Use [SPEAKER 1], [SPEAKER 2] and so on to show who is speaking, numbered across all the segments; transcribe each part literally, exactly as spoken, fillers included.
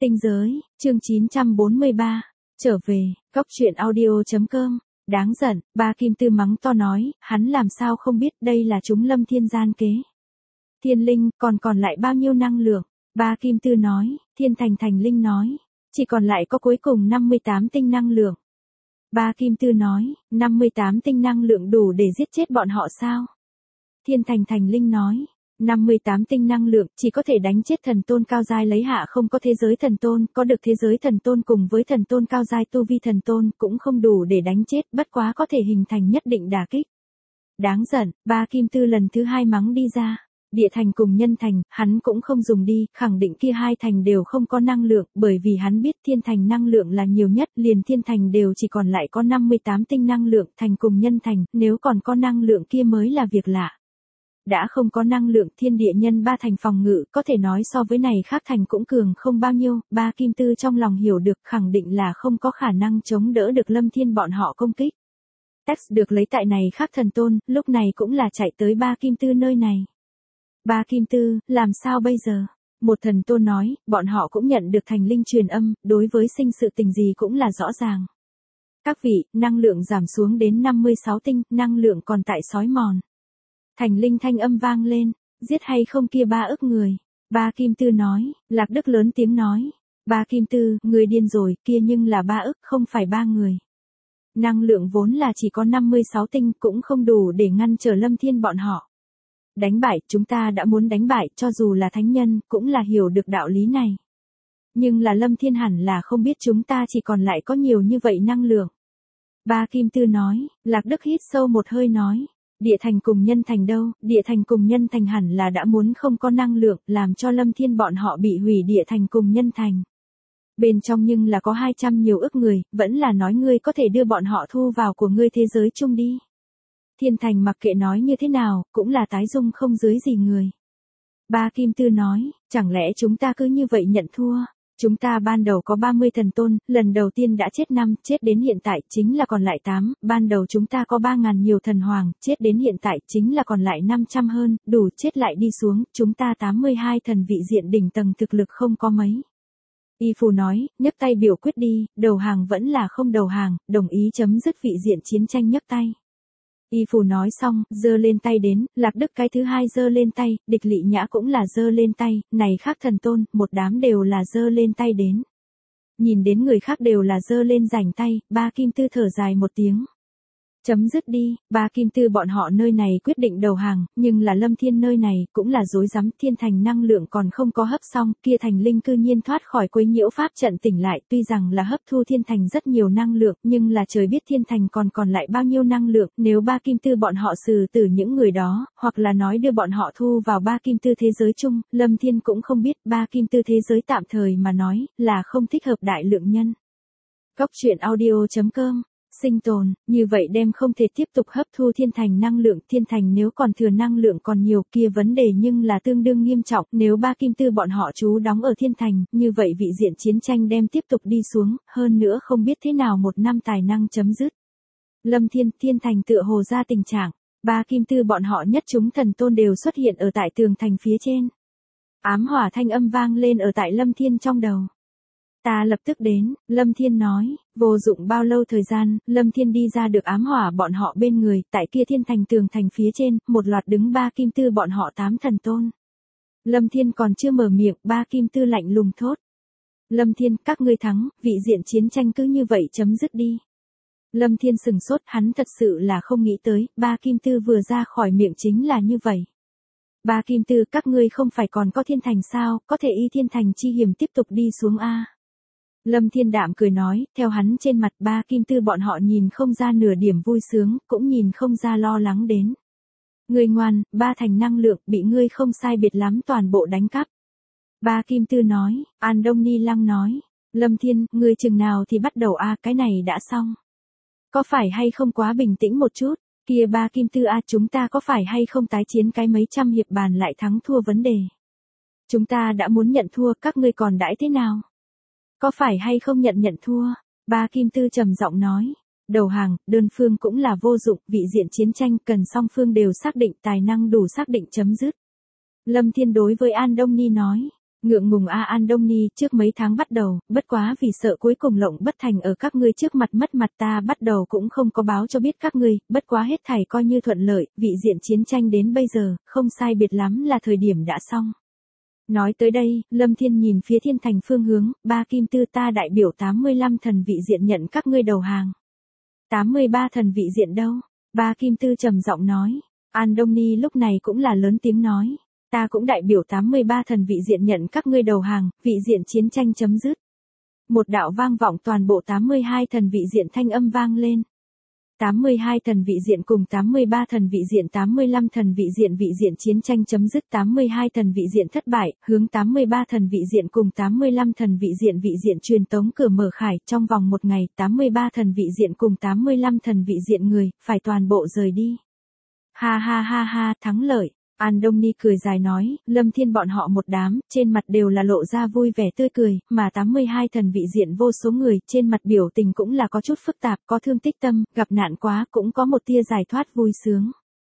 [SPEAKER 1] Tinh giới, chương chín trăm bốn mươi ba. Trở về, Cốc truyện audio.com. Đáng giận, ba Kim Tư mắng to nói, hắn làm sao không biết đây là chúng Lâm Thiên gian kế. Thiên linh, còn còn lại bao nhiêu năng lượng? Ba Kim Tư nói, Thiên Thành Thành Linh nói, chỉ còn lại có cuối cùng năm mươi tám tinh năng lượng. Ba Kim Tư nói, năm mươi tám tinh năng lượng đủ để giết chết bọn họ sao? Thiên Thành Thành Linh nói, năm mươi tám tinh năng lượng chỉ có thể đánh chết thần tôn cao giai lấy hạ không có thế giới thần tôn, có được thế giới thần tôn cùng với thần tôn cao giai tu vi thần tôn cũng không đủ để đánh chết, bất quá có thể hình thành nhất định đả kích. Đáng giận, ba Kim Tư lần thứ hai mắng đi ra. Địa thành cùng nhân thành, hắn cũng không dùng đi, khẳng định kia hai thành đều không có năng lượng, bởi vì hắn biết thiên thành năng lượng là nhiều nhất, liền thiên thành đều chỉ còn lại có năm mươi tám tinh năng lượng, thành cùng nhân thành, nếu còn có năng lượng kia mới là việc lạ. Đã không có năng lượng thiên địa nhân ba thành phòng ngự, có thể nói so với này khác thành cũng cường không bao nhiêu, ba Kim Tư trong lòng hiểu được khẳng định là không có khả năng chống đỡ được Lâm Thiên bọn họ công kích. Text được lấy tại này khác thần tôn, lúc này cũng là chạy tới ba Kim Tư nơi này. Ba Kim Tư, làm sao bây giờ? Một thần tôn nói, bọn họ cũng nhận được thành linh truyền âm, đối với sinh sự tình gì cũng là rõ ràng. Các vị, năng lượng giảm xuống đến năm mươi sáu tinh, năng lượng còn tại sói mòn. Thành linh thanh âm vang lên, giết hay không kia ba ức người. Ba Kim Tư nói, Lạc Đức lớn tiếng nói. Ba Kim Tư, người điên rồi, kia nhưng là ba ức, không phải ba người. Năng lượng vốn là chỉ có năm mươi sáu tinh cũng không đủ để ngăn trở Lâm Thiên bọn họ. Đánh bại, chúng ta đã muốn đánh bại, cho dù là thánh nhân, cũng là hiểu được đạo lý này. Nhưng là Lâm Thiên hẳn là không biết chúng ta chỉ còn lại có nhiều như vậy năng lượng. Ba Kim Tư nói, Lạc Đức hít sâu một hơi nói. Địa thành cùng nhân thành đâu, địa thành cùng nhân thành hẳn là đã muốn không có năng lượng, làm cho Lâm Thiên bọn họ bị hủy địa thành cùng nhân thành. Bên trong nhưng là có hai trăm nhiều ức người, vẫn là nói ngươi có thể đưa bọn họ thu vào của ngươi thế giới chung đi. Thiên thành mặc kệ nói như thế nào, cũng là tái dung không dưới gì người. Ba Kim Tư nói, chẳng lẽ chúng ta cứ như vậy nhận thua? Chúng ta ban đầu có ba mươi thần tôn, lần đầu tiên đã chết năm, chết đến hiện tại chính là còn lại tám, ban đầu chúng ta có ba ngàn nhiều thần hoàng, chết đến hiện tại chính là còn lại năm trăm hơn, đủ chết lại đi xuống, chúng ta tám mươi hai thần vị diện đỉnh tầng thực lực không có mấy. Y Phù nói, nhấc tay biểu quyết đi, đầu hàng vẫn là không đầu hàng, đồng ý chấm dứt vị diện chiến tranh nhấc tay. Y Phù nói xong, giơ lên tay đến, Lạc Đức cái thứ hai giơ lên tay, Địch Lị Nhã cũng là giơ lên tay, này khác thần tôn, một đám đều là giơ lên tay đến. Nhìn đến người khác đều là giơ lên rảnh tay, ba Kim Tư thở dài một tiếng. Chấm dứt đi, ba Kim Tư bọn họ nơi này quyết định đầu hàng, nhưng là Lâm Thiên nơi này cũng là rối rắm, thiên thành năng lượng còn không có hấp xong, kia thành linh cư nhiên thoát khỏi quấy nhiễu pháp trận tỉnh lại, tuy rằng là hấp thu thiên thành rất nhiều năng lượng, nhưng là trời biết thiên thành còn còn lại bao nhiêu năng lượng, nếu ba Kim Tư bọn họ xử tử những người đó, hoặc là nói đưa bọn họ thu vào ba Kim Tư thế giới chung, Lâm Thiên cũng không biết, ba Kim Tư thế giới tạm thời mà nói, là không thích hợp đại lượng nhân. Cốc truyện audio.com. Sinh tồn, như vậy đem không thể tiếp tục hấp thu thiên thành năng lượng, thiên thành nếu còn thừa năng lượng còn nhiều kia vấn đề nhưng là tương đương nghiêm trọng, nếu ba Kim Tư bọn họ trú đóng ở thiên thành, như vậy vị diện chiến tranh đem tiếp tục đi xuống, hơn nữa không biết thế nào một năm tài năng chấm dứt. Lâm Thiên, thiên thành tựa hồ ra tình trạng, ba Kim Tư bọn họ nhất chúng thần tôn đều xuất hiện ở tại tường thành phía trên. Ám hỏa thanh âm vang lên ở tại Lâm Thiên trong đầu. Ta lập tức đến, Lâm Thiên nói, vô dụng bao lâu thời gian, Lâm Thiên đi ra được ám hỏa bọn họ bên người, tại kia thiên thành tường thành phía trên, một loạt đứng ba Kim Tư bọn họ tám thần tôn. Lâm Thiên còn chưa mở miệng, ba Kim Tư lạnh lùng thốt. Lâm Thiên, các ngươi thắng, vị diện chiến tranh cứ như vậy chấm dứt đi. Lâm Thiên sừng sốt, hắn thật sự là không nghĩ tới, ba Kim Tư vừa ra khỏi miệng chính là như vậy. Ba Kim Tư, các ngươi không phải còn có thiên thành sao, có thể y thiên thành chi hiểm tiếp tục đi xuống a. Lâm Thiên đạm cười nói, theo hắn trên mặt ba Kim Tư bọn họ nhìn không ra nửa điểm vui sướng, cũng nhìn không ra lo lắng đến. Ngươi ngoan, ba thành năng lượng, bị ngươi không sai biệt lắm toàn bộ đánh cắp. Ba Kim Tư nói, An Đông Ni Lăng nói, Lâm Thiên, ngươi chừng nào thì bắt đầu a, cái này đã xong. Có phải hay không quá bình tĩnh một chút, kia ba Kim Tư a, chúng ta có phải hay không tái chiến cái mấy trăm hiệp bàn lại thắng thua vấn đề. Chúng ta đã muốn nhận thua, các ngươi còn đãi thế nào? Có phải hay không nhận nhận thua? Ba Kim Tư trầm giọng nói. Đầu hàng, đơn phương cũng là vô dụng, vị diện chiến tranh cần song phương đều xác định tài năng đủ xác định chấm dứt. Lâm Thiên đối với An Đông Ni nói. Ngượng ngùng a An Đông Ni, trước mấy tháng bắt đầu, bất quá vì sợ cuối cùng lộng bất thành ở các ngươi trước mặt mất mặt ta bắt đầu cũng không có báo cho biết các ngươi, bất quá hết thảy coi như thuận lợi, vị diện chiến tranh đến bây giờ, không sai biệt lắm là thời điểm đã xong. Nói tới đây, Lâm Thiên nhìn phía thiên thành phương hướng, ba kim tư ta đại biểu tám mươi lăm thần vị diện nhận các ngươi đầu hàng. tám mươi ba thần vị diện đâu? Ba kim tư trầm giọng nói. An Đông Ni lúc này cũng là lớn tiếng nói. Ta cũng đại biểu tám mươi ba thần vị diện nhận các ngươi đầu hàng, vị diện chiến tranh chấm dứt. Một đạo vang vọng toàn bộ tám mươi hai thần vị diện thanh âm vang lên. tám mươi hai thần vị diện cùng tám mươi ba thần vị diện tám mươi lăm thần vị diện vị diện chiến tranh chấm dứt tám mươi hai thần vị diện thất bại, hướng tám mươi ba thần vị diện cùng tám mươi lăm thần vị diện vị diện truyền tống cửa mở khải trong vòng một ngày tám mươi ba thần vị diện cùng tám mươi lăm thần vị diện người, phải toàn bộ rời đi. Ha ha ha ha, thắng lợi. An Đông Ni cười dài nói, Lâm Thiên bọn họ một đám, trên mặt đều là lộ ra vui vẻ tươi cười, mà tám mươi hai thần vị diện vô số người, trên mặt biểu tình cũng là có chút phức tạp, có thương tích tâm, gặp nạn quá, cũng có một tia giải thoát vui sướng.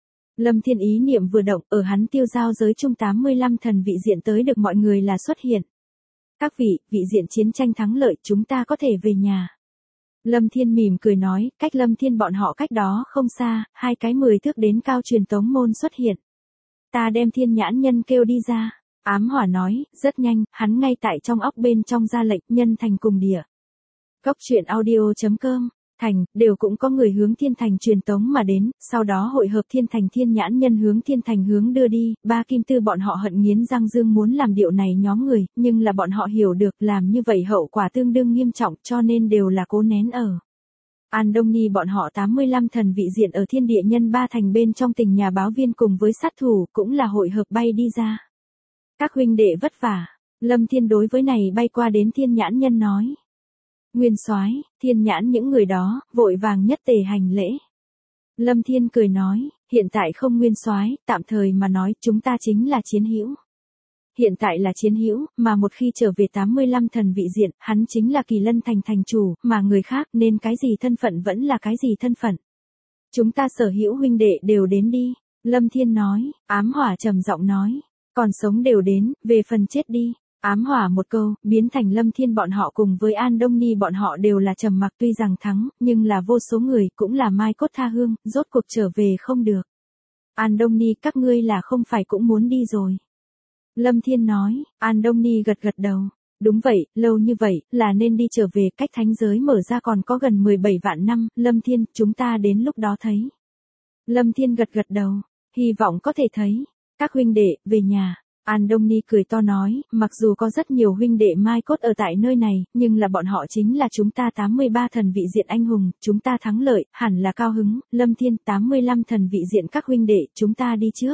[SPEAKER 1] Lâm Thiên ý niệm vừa động, ở hắn tiêu giao giới chung tám mươi lăm thần vị diện tới được mọi người là xuất hiện. Các vị, vị diện chiến tranh thắng lợi, chúng ta có thể về nhà. Lâm Thiên mỉm cười nói, cách Lâm Thiên bọn họ cách đó không xa, hai cái mười thước đến cao truyền tống môn xuất hiện. Ta đem thiên nhãn nhân kêu đi ra. Ám Hỏa nói, rất nhanh, hắn ngay tại trong óc bên trong ra lệnh nhân thành cùng địa. Cốc truyện audio chấm com, thành, đều cũng có người hướng thiên thành truyền tống mà đến, sau đó hội hợp thiên thành thiên nhãn nhân hướng thiên thành hướng đưa đi, ba kim tư bọn họ hận nghiến răng dương muốn làm điệu này nhóm người, nhưng là bọn họ hiểu được làm như vậy hậu quả tương đương nghiêm trọng cho nên đều là cố nén ở. An Đông Ni bọn họ tám mươi lăm thần vị diện ở thiên địa nhân ba thành bên trong tình nhà báo viên cùng với sát thủ cũng là hội hợp bay đi ra. Các huynh đệ vất vả, Lâm Thiên đối với này bay qua đến thiên nhãn nhân nói. Nguyên soái, thiên nhãn những người đó, vội vàng nhất tề hành lễ. Lâm Thiên cười nói, hiện tại không nguyên soái, tạm thời mà nói chúng ta chính là chiến hữu. Hiện tại là chiến hữu, mà một khi trở về tám mươi lăm thần vị diện, hắn chính là Kỳ Lân thành thành chủ, mà người khác nên cái gì thân phận vẫn là cái gì thân phận. Chúng ta sở hữu huynh đệ đều đến đi, Lâm Thiên nói, Ám Hỏa trầm giọng nói, còn sống đều đến, về phần chết đi. Ám Hỏa một câu, biến thành Lâm Thiên bọn họ cùng với An Đông Ni bọn họ đều là trầm mặc tuy rằng thắng, nhưng là vô số người cũng là mai cốt tha hương, rốt cuộc trở về không được. An Đông Ni các ngươi là không phải cũng muốn đi rồi. Lâm Thiên nói, An Đông Ni gật gật đầu. Đúng vậy, lâu như vậy, là nên đi trở về, cách thánh giới mở ra còn có gần mười bảy vạn năm, Lâm Thiên, chúng ta đến lúc đó thấy. Lâm Thiên gật gật đầu, hy vọng có thể thấy. Các huynh đệ, về nhà. An Đông Ni cười to nói, mặc dù có rất nhiều huynh đệ mai cốt ở tại nơi này, nhưng là bọn họ chính là chúng ta tám mươi ba thần vị diện anh hùng, chúng ta thắng lợi, hẳn là cao hứng, Lâm Thiên tám mươi lăm thần vị diện các huynh đệ, chúng ta đi trước.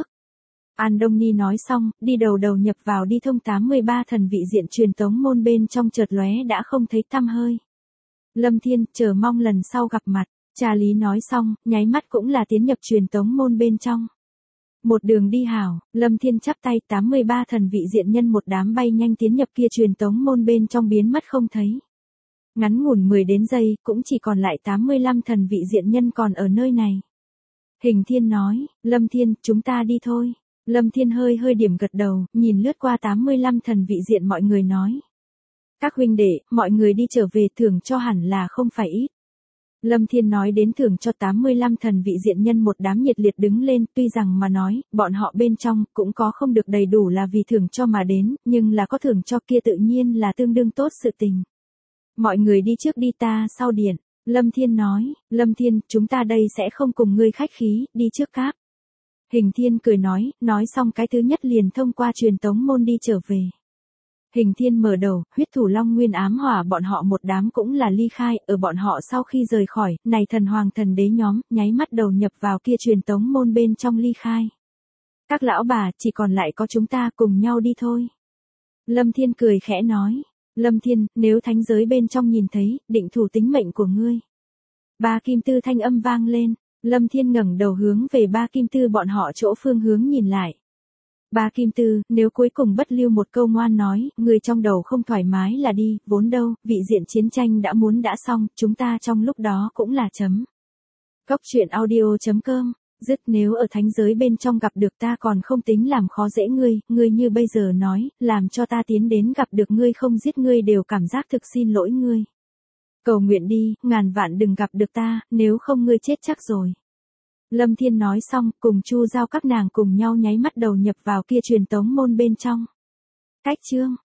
[SPEAKER 1] An Đông Ni nói xong, đi đầu đầu nhập vào đi thông tám mươi ba thần vị diện truyền tống môn bên trong chợt lóe đã không thấy tăm hơi. Lâm Thiên, chờ mong lần sau gặp mặt, Trà Lý nói xong, nháy mắt cũng là tiến nhập truyền tống môn bên trong. Một đường đi hảo, Lâm Thiên chắp tay tám mươi ba thần vị diện nhân một đám bay nhanh tiến nhập kia truyền tống môn bên trong biến mất không thấy. Ngắn ngủn mười đến giây, cũng chỉ còn lại tám mươi lăm thần vị diện nhân còn ở nơi này. Hình Thiên nói, Lâm Thiên, chúng ta đi thôi. Lâm Thiên hơi hơi điểm gật đầu, nhìn lướt qua tám mươi lăm thần vị diện mọi người nói. Các huynh đệ, mọi người đi trở về thưởng cho hẳn là không phải ít. Lâm Thiên nói đến thưởng cho tám mươi lăm thần vị diện nhân một đám nhiệt liệt đứng lên, tuy rằng mà nói, bọn họ bên trong cũng có không được đầy đủ là vì thưởng cho mà đến, nhưng là có thưởng cho kia tự nhiên là tương đương tốt sự tình. Mọi người đi trước đi ta sau điện, Lâm Thiên nói, Lâm Thiên, chúng ta đây sẽ không cùng ngươi khách khí, đi trước cáp. Hình Thiên cười nói, nói xong cái thứ nhất liền thông qua truyền tống môn đi trở về. Hình Thiên mở đầu, huyết thủ Long Nguyên Ám Hỏa bọn họ một đám cũng là ly khai, ở bọn họ sau khi rời khỏi, này thần hoàng thần đế nhóm, nháy mắt đầu nhập vào kia truyền tống môn bên trong ly khai. Các lão bà, chỉ còn lại có chúng ta cùng nhau đi thôi. Lâm Thiên cười khẽ nói, Lâm Thiên, nếu thánh giới bên trong nhìn thấy, định thủ tính mệnh của ngươi. Ba kim tư thanh âm vang lên, Lâm Thiên ngẩng đầu hướng về ba kim tư bọn họ chỗ phương hướng nhìn lại. Ba kim tư, nếu cuối cùng bất lưu một câu ngoan nói, người trong đầu không thoải mái là đi, vốn đâu, vị diện chiến tranh đã muốn đã xong, chúng ta trong lúc đó cũng là chấm. Cốc truyện audio chấm com Dứt nếu ở thánh giới bên trong gặp được ta còn không tính làm khó dễ ngươi, ngươi như bây giờ nói, làm cho ta tiến đến gặp được ngươi không giết ngươi đều cảm giác thực xin lỗi ngươi. Cầu nguyện đi, ngàn vạn đừng gặp được ta, nếu không ngươi chết chắc rồi. Lâm Thiên nói xong, cùng Chu Giao các nàng cùng nhau nháy mắt đầu nhập vào kia truyền tống môn bên trong. Cách chương